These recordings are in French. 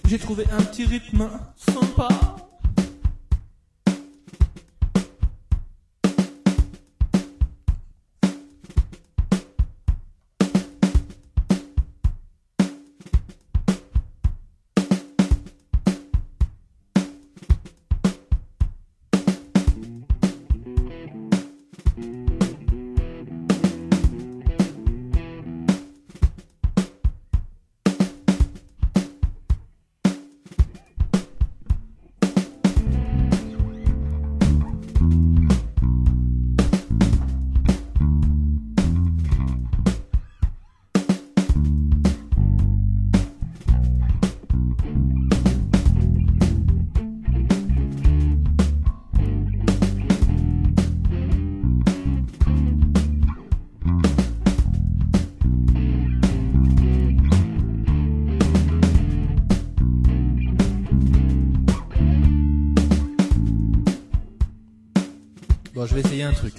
J'ai trouvé un petit rythme sympa. Bon, je vais essayer un truc.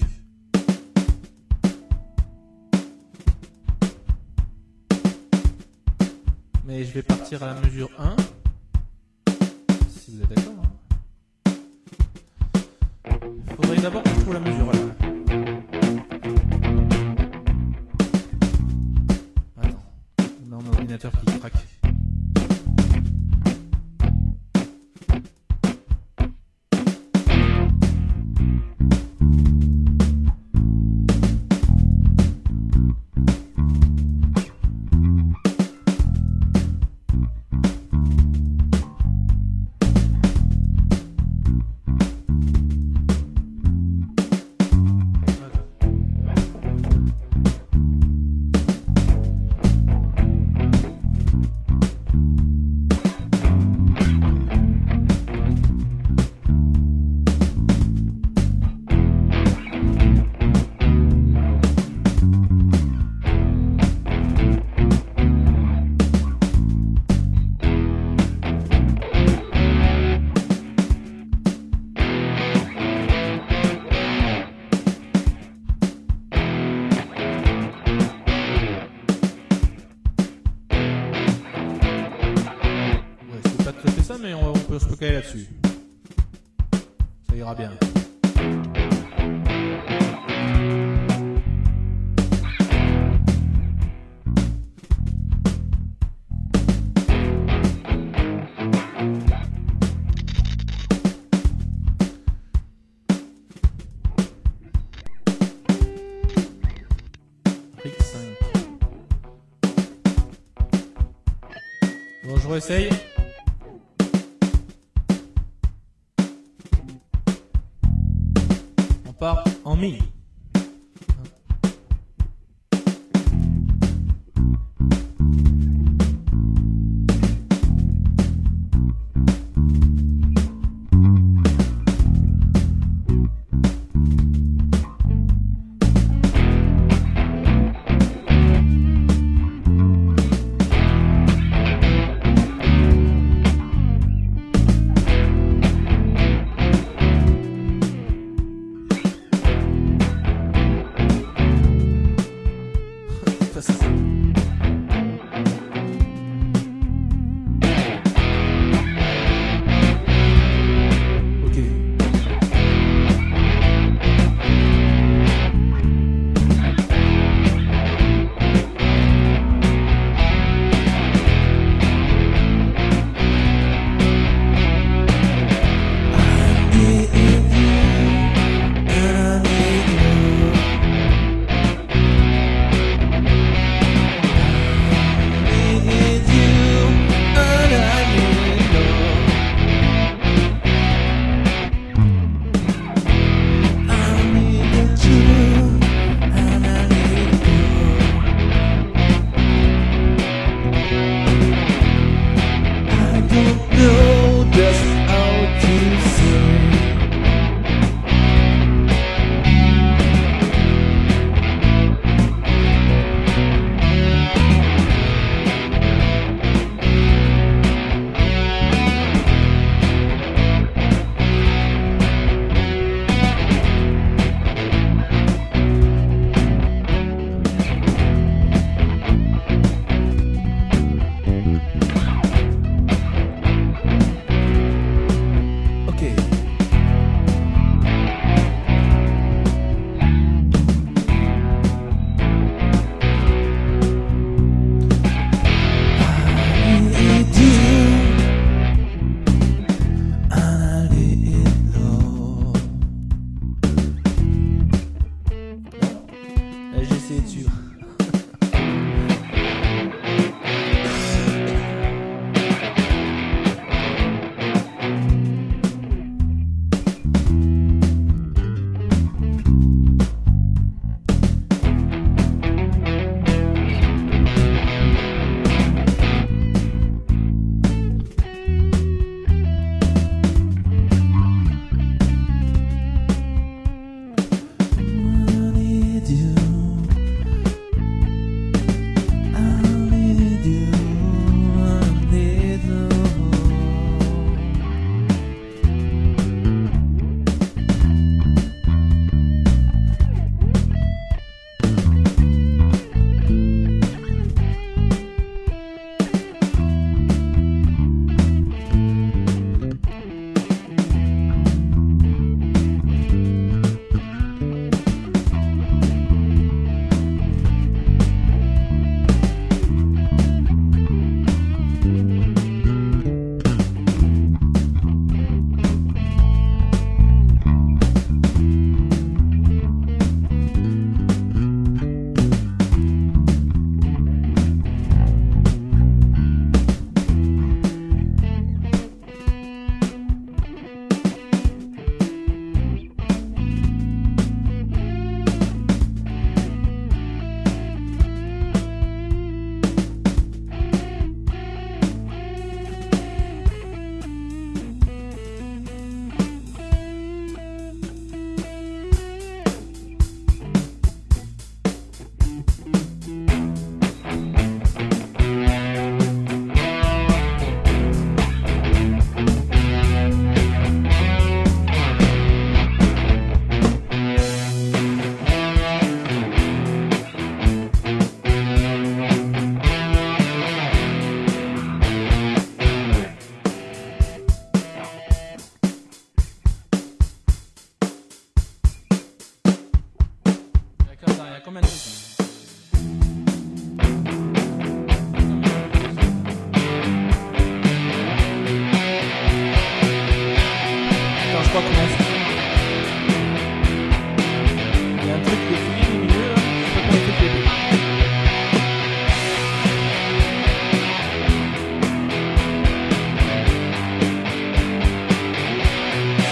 Mais je vais partir à la mesure 1. Si vous êtes d'accord. Il faudrait d'abord que je trouve la mesure là. Attends. Mon ordinateur qui craque. Mais on peut se caler là-dessus. Ça ira bien. Rick 5. Bon, je réessaye. Part en mi.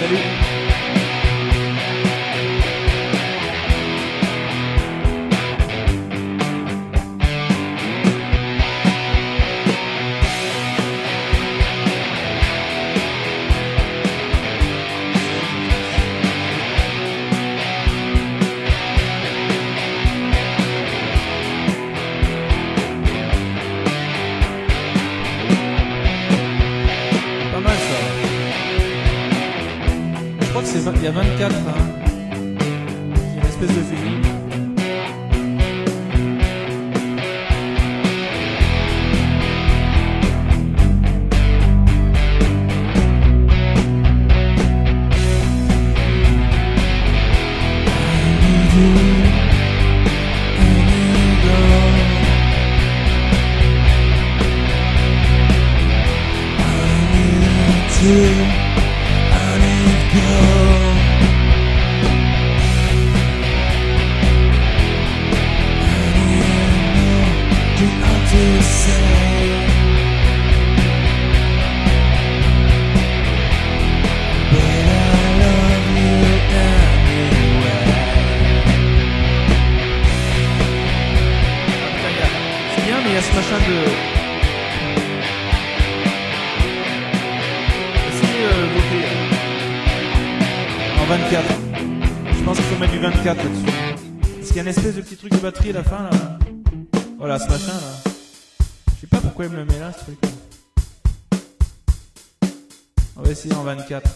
Salut. Pas mal ça. Je crois que il y a 24 hein. Il y a une espèce de feeling. C'est bien, mais il y a ce machin de... voter en 24. Je pense qu'il faut mettre du 24 là-dessus. Parce qu'il y a une espèce de petit truc de batterie à la fin là. Voilà ce machin là. Je sais pas pourquoi il me le met là ce truc. On va essayer en 24.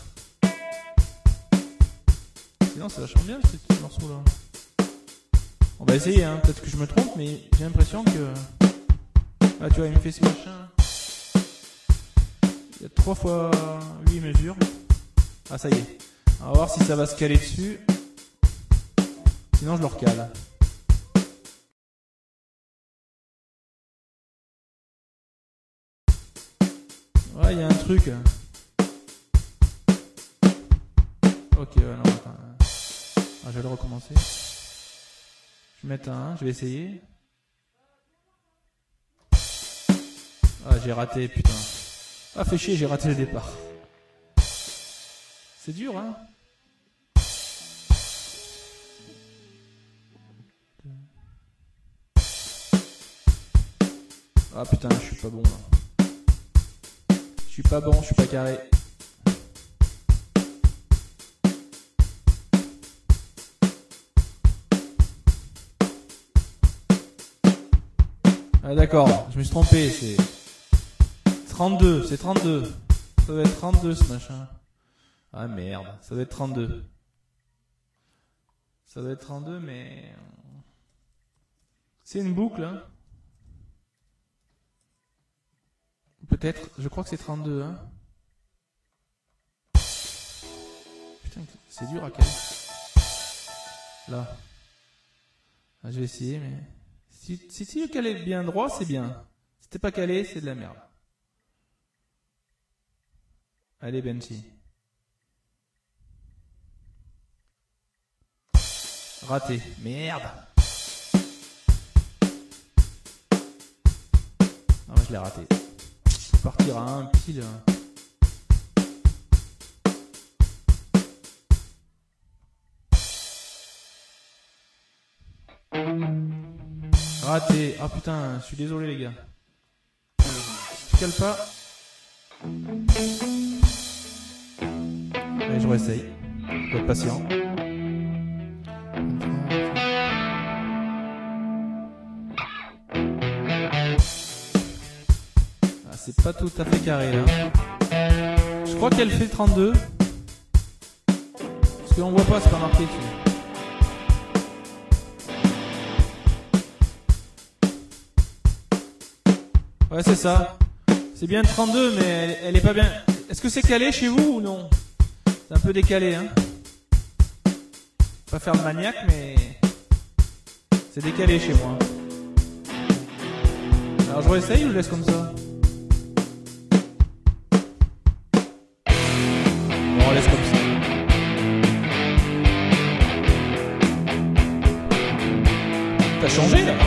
Sinon ça vachement bien ce morceau là. On va essayer hein. Peut-être que je me trompe mais j'ai l'impression que... Ah tu vois il me fait ce machin. Il y a 3 fois 8 mesures. Ah ça y est. On va voir si ça va se caler dessus. Sinon je le recale. Ouais il y a un truc. Ok non attends. Ah, je vais le recommencer. Je vais mettre un 1, je vais essayer. Ah j'ai raté putain. Ah fait chier j'ai raté le départ. C'est dur hein. Ah putain je suis pas bon là. Je suis pas bon, je suis pas carré. Ah d'accord, je me suis trompé, c'est 32, c'est 32. Ça doit être 32 ce machin. Ah merde, ça doit être 32. Ça doit être 32 mais... C'est une boucle hein. Peut-être, je crois que c'est 32 hein. Putain, c'est dur à caler. Là. Ah, je vais essayer mais... Si le calé est bien droit, c'est bien. Si t'es pas calé, c'est de la merde. Allez Benji. Raté. Merde. Ah, moi je l'ai raté. Je vais partir à un pile. Raté. Ah putain, je suis désolé les gars. Je cale pas. Allez, je réessaye. Faut être patient. Ah, c'est pas tout à fait carré là. Je crois qu'elle fait 32. Parce qu'on voit pas, c'est pas marqué dessus. Ouais, c'est ça. C'est bien 32, mais elle est pas bien. Est-ce que c'est calé chez vous ou non? C'est un peu décalé, hein. Pas faire le maniaque, mais c'est décalé chez moi. Alors je réessaye ou je laisse comme ça? Bon, on laisse comme ça. T'as changé là?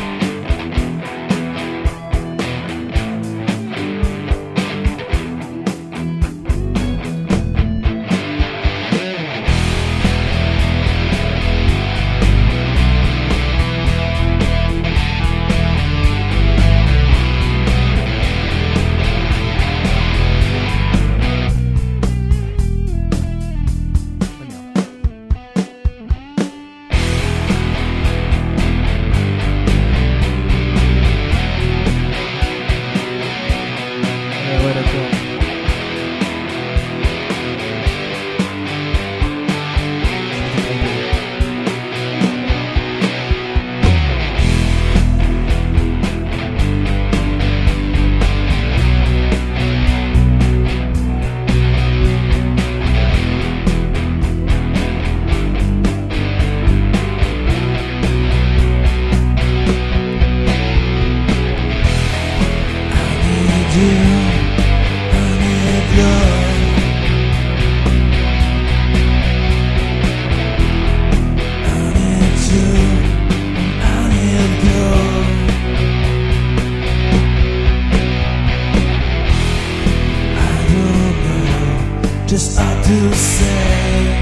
just hard to say.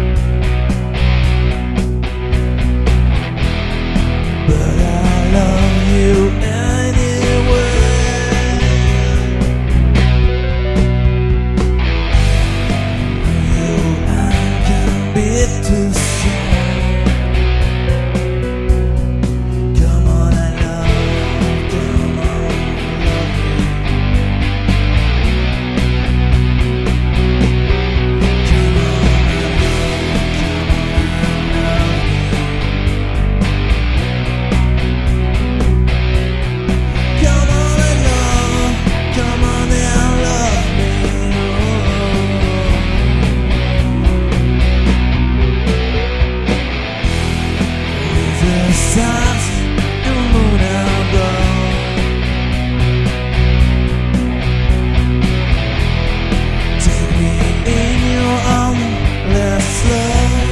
But I love you anyway. You I can be too strong. Come on, I love, come on, love you. Come on, I love, come on and love me. The stars and the moon above, take me in your arms, let's love.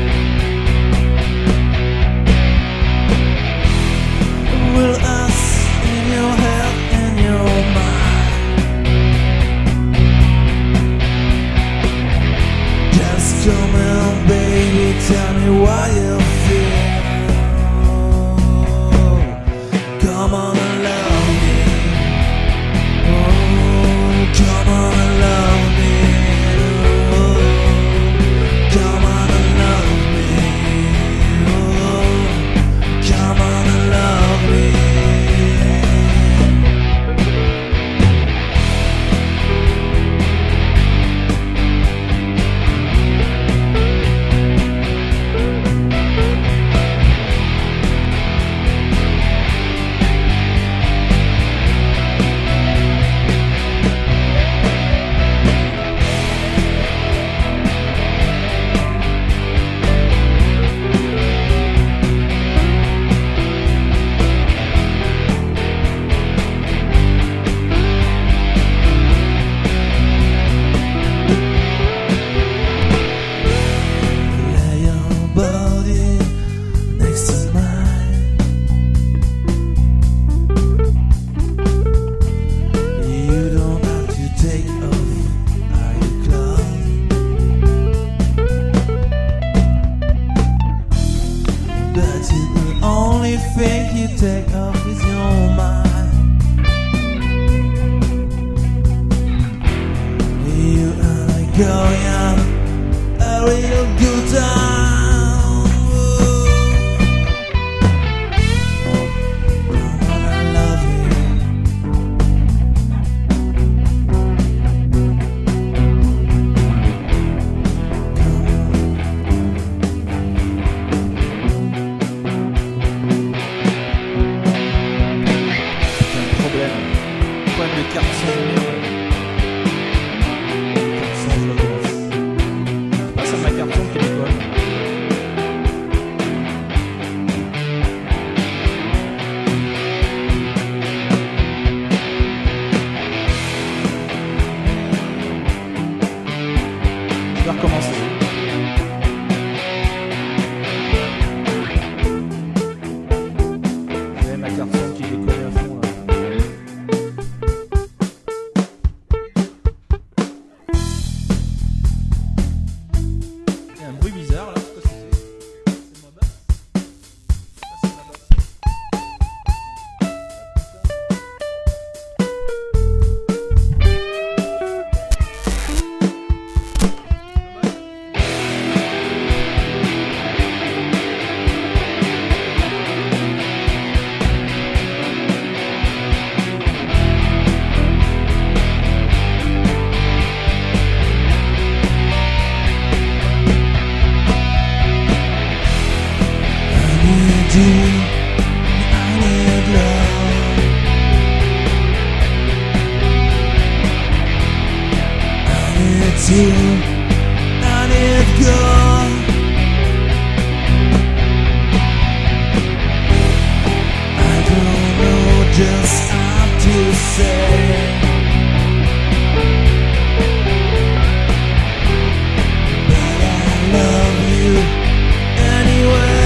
Will us in your head and your mind. Just come on, baby, tell me why you feel. Come on and love me. Oh, come on and love me. Oh, come on and love me. Oh, come on and love me. Lay your body next to mine. You don't have to take off all your clothes. But the only thing you take off is your mind. You and I going on a real good time. Come on, I love you. Come Problème de carte sans numéro. Carte sans, je recommence. Ah, c'est ma carte son qui déconne. Je vais recommencer. J'avais ma carte son qui déconne à fond là. Il y a un bruit bizarre là, je sais pas ce que c'est. C'est ma basse. Ah, c'est ma basse. I need love. I need you. I need God. I don't know just how to say. But I love you anyway.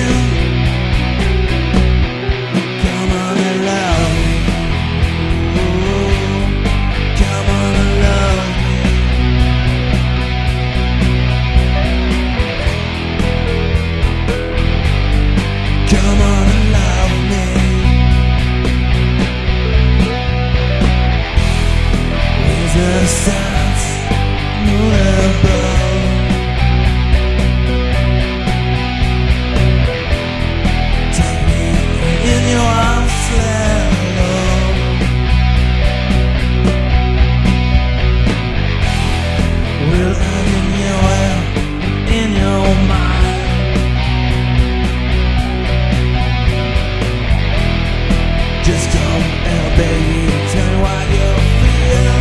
Come on and love me. Oh, come on and love me. stands moon above. Take me in your arms, let love. We'll hug in your mind. Just come and baby, tell me what you feel.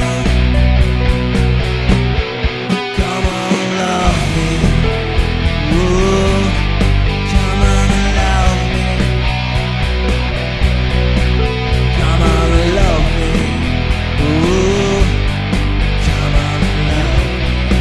Come on, love me. Ooh, come on and love me. Come on and love me. Ooh, come on and love me.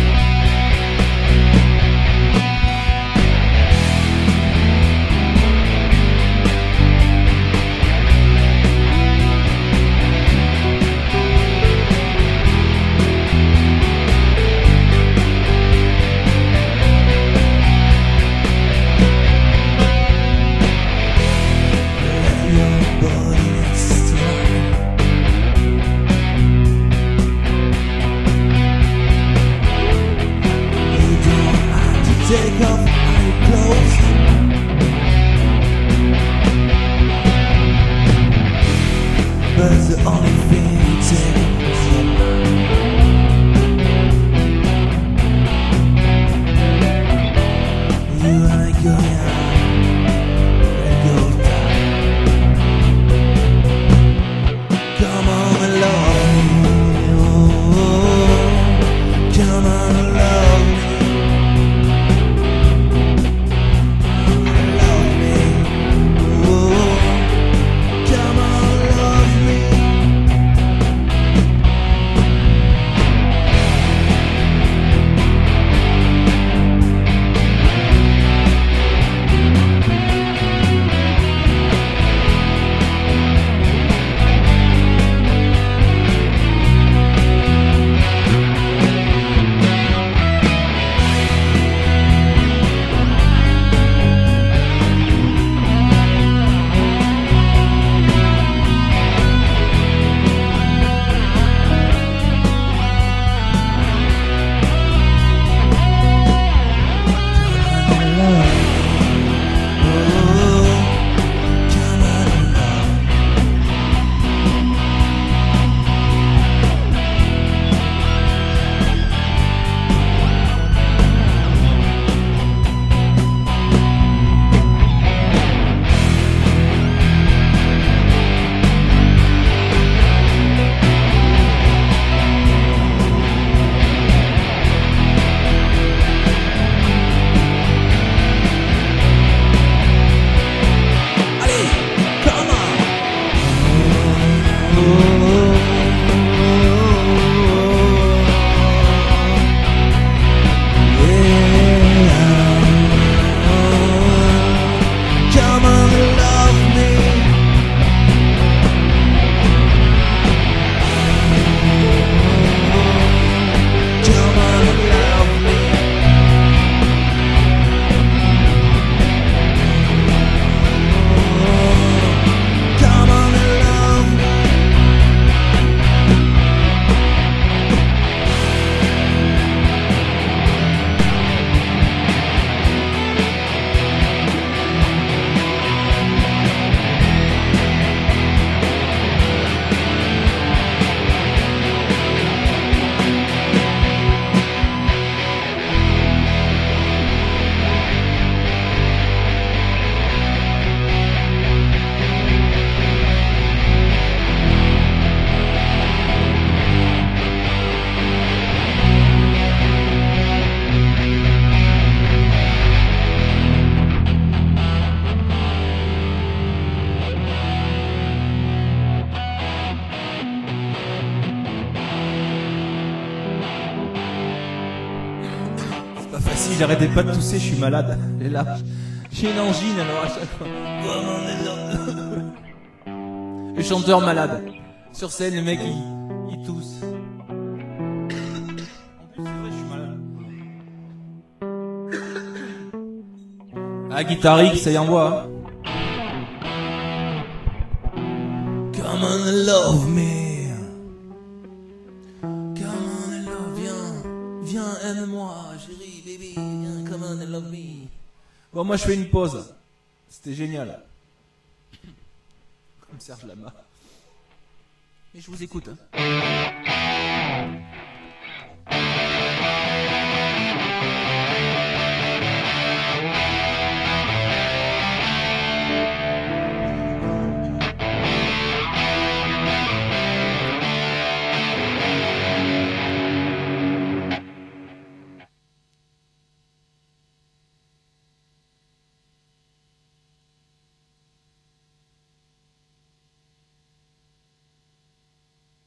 Take off all your clothes. But the only thing you take is your mind. You and I go down and go down. Come on and love me. Oh, come on and love me. J'arrêtais pas de tousser, je suis malade. Et là, j'ai une angine alors à chaque fois. Le chanteur malade. Sur scène, le mec il tousse. En plus, c'est vrai, je suis malade. Ah, guitarique, ça y envoie. Come on and love me. Come aime-moi, chérie, baby, come on and love me. Bon, moi je fais une pause. C'était génial. Comme Serge Lama. Mais je vous écoute, hein.